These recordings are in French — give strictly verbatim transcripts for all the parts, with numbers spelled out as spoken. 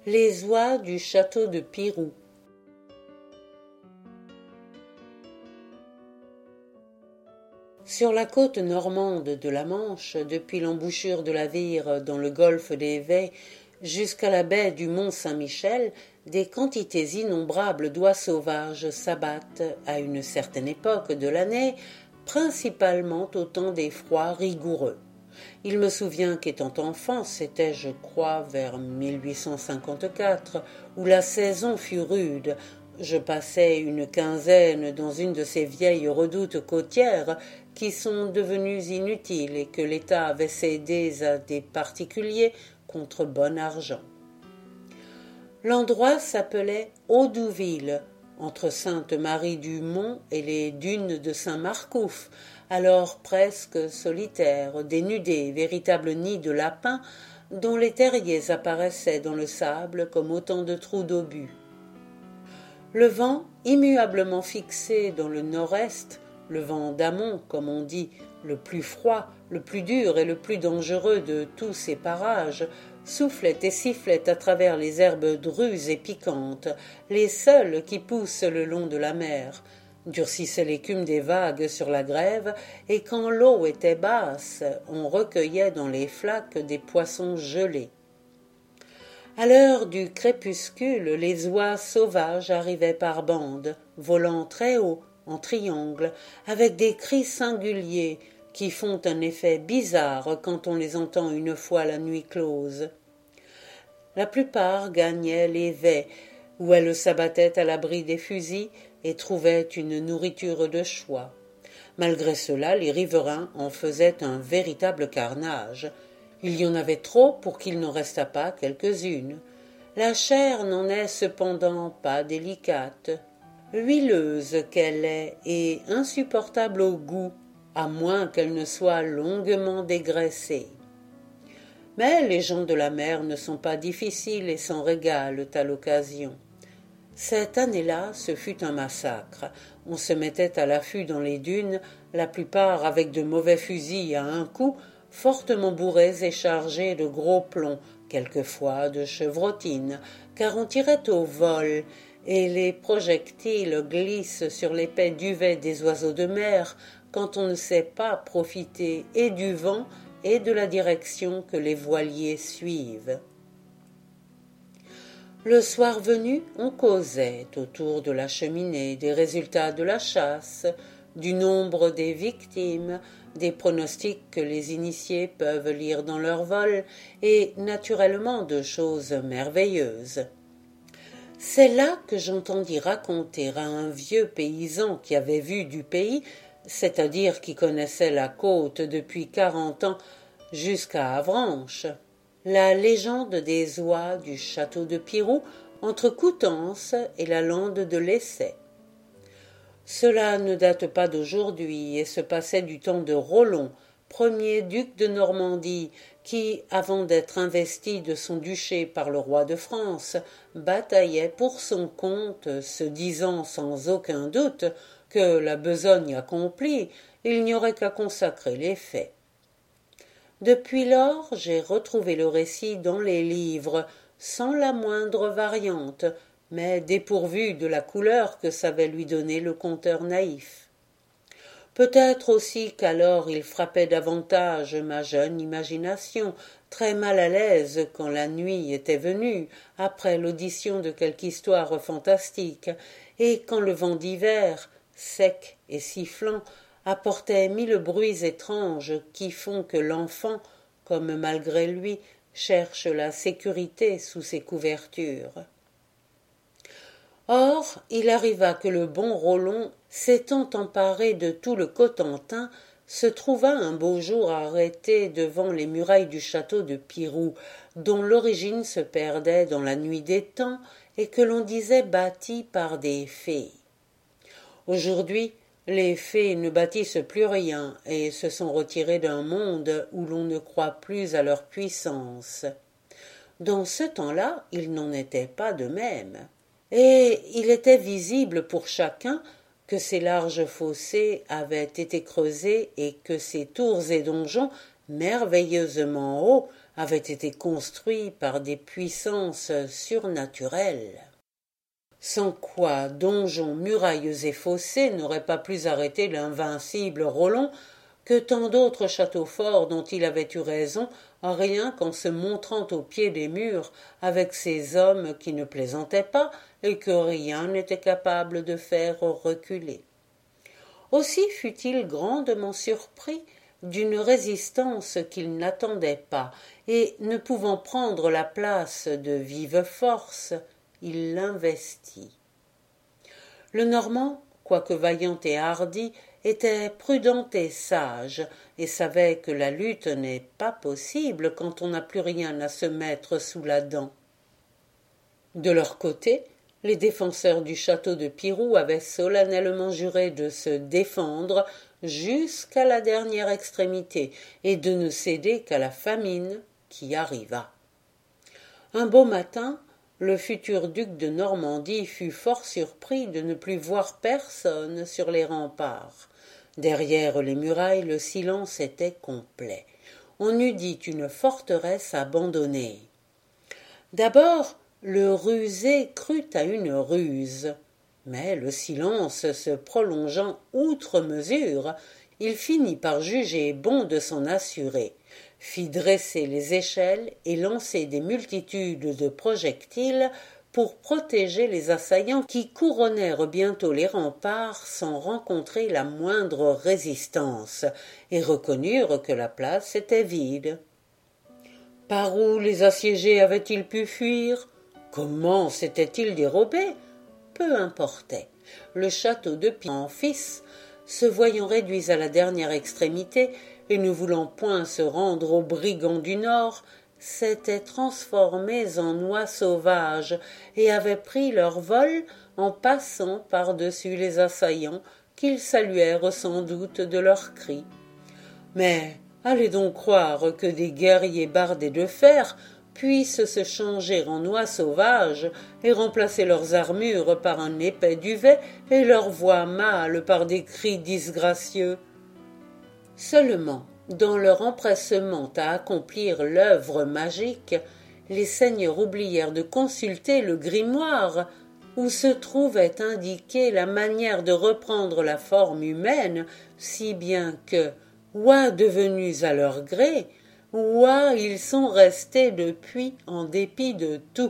Les oies du château de Pirou. Sur la côte normande de la Manche, depuis l'embouchure de la Vire dans le golfe des Vets jusqu'à la baie du Mont-Saint-Michel, des quantités innombrables d'oies sauvages s'abattent à une certaine époque de l'année, principalement au temps des froids rigoureux. Il me souvient qu'étant enfant, c'était, je crois, vers mille huit cent cinquante-quatre, où la saison fut rude. Je passais une quinzaine dans une de ces vieilles redoutes côtières qui sont devenues inutiles et que l'État avait cédées à des particuliers contre bon argent. L'endroit s'appelait Audouville, entre Sainte-Marie-du-Mont et les dunes de Saint-Marcouf, alors presque solitaires, dénudés, véritables nids de lapins, dont les terriers apparaissaient dans le sable comme autant de trous d'obus. Le vent, immuablement fixé dans le nord-est, le vent d'amont, comme on dit, le plus froid, le plus dur et le plus dangereux de tous ces parages, soufflait et sifflait à travers les herbes drues et piquantes, les seules qui poussent le long de la mer, durcissait l'écume des vagues sur la grève, et quand l'eau était basse, on recueillait dans les flaques des poissons gelés. À l'heure du crépuscule, les oies sauvages arrivaient par bandes, volant très haut, en triangle, avec des cris singuliers qui font un effet bizarre quand on les entend une fois la nuit close. La plupart gagnaient les vets, où elles s'abattaient à l'abri des fusils et trouvaient une nourriture de choix. Malgré cela, les riverains en faisaient un véritable carnage. Il y en avait trop pour qu'il n'en restât pas quelques-unes. La chair n'en est cependant pas délicate. Huileuse qu'elle est et insupportable au goût, à moins qu'elle ne soit longuement dégraissée. Mais les gens de la mer ne sont pas difficiles et s'en régalent à l'occasion. Cette année-là, ce fut un massacre. On se mettait à l'affût dans les dunes, la plupart avec de mauvais fusils à un coup, fortement bourrés et chargés de gros plombs, quelquefois de chevrotines, car on tirait au vol, et les projectiles glissent sur l'épais duvet des oiseaux de mer quand on ne sait pas profiter et du vent et de la direction que les voiliers suivent. Le soir venu, on causait autour de la cheminée des résultats de la chasse, du nombre des victimes, des pronostics que les initiés peuvent lire dans leur vol, et naturellement de choses merveilleuses. C'est là que j'entendis raconter à un vieux paysan qui avait vu du pays, c'est-à-dire qui connaissait la côte depuis quarante ans jusqu'à Avranches, la légende des oies du château de Pirou entre Coutances et la lande de l'Essai. Cela ne date pas d'aujourd'hui et se passait du temps de Rollon, premier duc de Normandie, qui, avant d'être investi de son duché par le roi de France, bataillait pour son compte, se disant sans aucun doute que la besogne accomplie, il n'y aurait qu'à consacrer les faits. Depuis lors, j'ai retrouvé le récit dans les livres, sans la moindre variante, mais dépourvu de la couleur que savait lui donner le conteur naïf. Peut-être aussi qu'alors il frappait davantage ma jeune imagination, très mal à l'aise quand la nuit était venue, après l'audition de quelque histoire fantastique, et quand le vent d'hiver, sec et sifflant, apportait mille bruits étranges qui font que l'enfant, comme malgré lui, cherche la sécurité sous ses couvertures. Or, il arriva que le bon Rollon, s'étant emparé de tout le Cotentin, se trouva un beau jour arrêté devant les murailles du château de Pirou, dont l'origine se perdait dans la nuit des temps et que l'on disait bâti par des fées. Aujourd'hui, les fées ne bâtissent plus rien et se sont retirées d'un monde où l'on ne croit plus à leur puissance. Dans ce temps-là, il n'en était pas de même. Et il était visible pour chacun que ces larges fossés avaient été creusés et que ces tours et donjons, merveilleusement hauts, avait été construit par des puissances surnaturelles. Sans quoi donjons, murailles et fossés n'auraient pas plus arrêté l'invincible Rollon que tant d'autres châteaux forts dont il avait eu raison, rien qu'en se montrant au pied des murs avec ces hommes qui ne plaisantaient pas et que rien n'était capable de faire reculer. Aussi fut-il grandement surpris d'une résistance qu'il n'attendait pas, et, ne pouvant prendre la place de vive force, il l'investit. Le Normand, quoique vaillant et hardi, était prudent et sage, et savait que la lutte n'est pas possible quand on n'a plus rien à se mettre sous la dent. De leur côté, les défenseurs du château de Pirou avaient solennellement juré de se défendre jusqu'à la dernière extrémité et de ne céder qu'à la famine qui arriva. Un beau matin, le futur duc de Normandie fut fort surpris de ne plus voir personne sur les remparts. Derrière les murailles, le silence était complet. On eût dit une forteresse abandonnée. D'abord, le rusé crut à une ruse, mais le silence se prolongeant outre mesure, il finit par juger bon de s'en assurer, fit dresser les échelles et lancer des multitudes de projectiles pour protéger les assaillants qui couronnèrent bientôt les remparts sans rencontrer la moindre résistance, et reconnurent que la place était vide. Par où les assiégés avaient-ils pu fuir? Comment s'étaient-ils dérobés? Peu importait. Le château de Pamphis, se voyant réduit à la dernière extrémité et ne voulant point se rendre aux brigands du Nord, s'étaient transformés en oies sauvages et avaient pris leur vol en passant par-dessus les assaillants qu'ils saluèrent sans doute de leurs cris. Mais allez donc croire que des guerriers bardés de fer puissent se changer en oies sauvages et remplacer leurs armures par un épais duvet et leurs voix mâles par des cris disgracieux. Seulement, dans leur empressement à accomplir l'œuvre magique, les seigneurs oublièrent de consulter le grimoire où se trouvait indiquée la manière de reprendre la forme humaine, si bien que, oies devenus à leur gré, oies ils sont restés depuis en dépit de tout.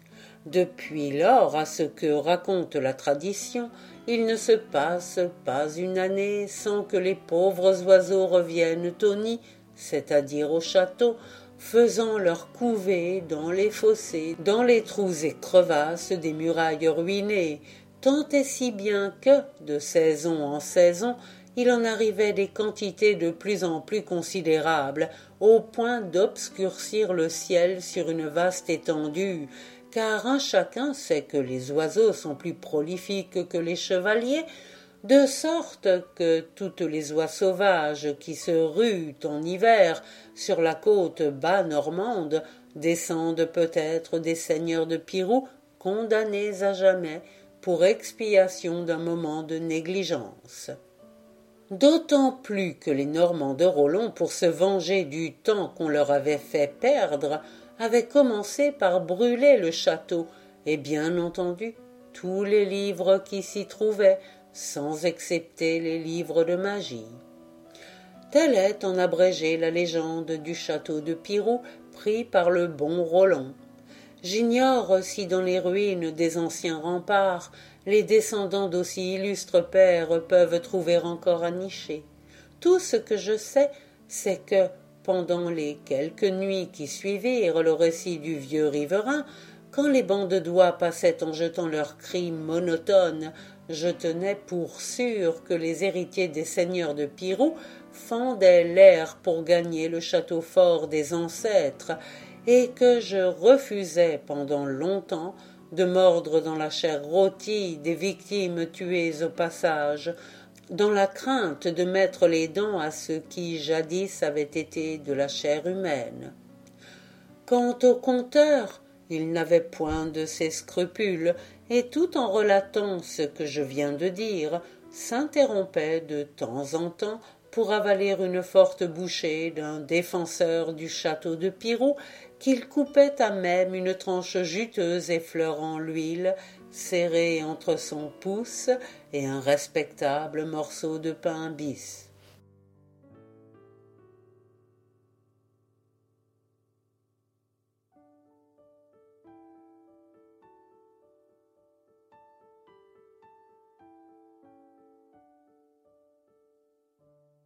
Depuis lors, à ce que raconte la tradition, il ne se passe pas une année sans que les pauvres oiseaux reviennent au nid, c'est-à-dire au château, faisant leur couvée dans les fossés, dans les trous et crevasses des murailles ruinées, tant et si bien que, de saison en saison, il en arrivait des quantités de plus en plus considérables, au point d'obscurcir le ciel sur une vaste étendue, car un chacun sait que les oiseaux sont plus prolifiques que les chevaliers, de sorte que toutes les oies sauvages qui se ruent en hiver sur la côte bas normande descendent peut-être des seigneurs de Pirou condamnés à jamais pour expiation d'un moment de négligence. D'autant plus que les Normands de Rollon, pour se venger du temps qu'on leur avait fait perdre, avaient commencé par brûler le château, et bien entendu tous les livres qui s'y trouvaient, sans excepter les livres de magie. Telle est en abrégé la légende du château de Pirou pris par le bon Rollon. J'ignore si dans les ruines des anciens remparts les descendants d'aussi illustres pères peuvent trouver encore à nicher. Tout ce que je sais, c'est que, pendant les quelques nuits qui suivirent le récit du vieux riverain, quand les bandes d'oies passaient en jetant leurs cris monotones, je tenais pour sûr que les héritiers des seigneurs de Pirou fendaient l'air pour gagner le château fort des ancêtres, et que je refusais pendant longtemps de mordre dans la chair rôtie des victimes tuées au passage, dans la crainte de mettre les dents à ce qui jadis avait été de la chair humaine. Quant au conteur, il n'avait point de ces scrupules, et tout en relatant ce que je viens de dire, s'interrompait de temps en temps pour avaler une forte bouchée d'un défenseur du château de Pirou, qu'il coupait à même une tranche juteuse effleurant l'huile, serrée entre son pouce et un respectable morceau de pain bis.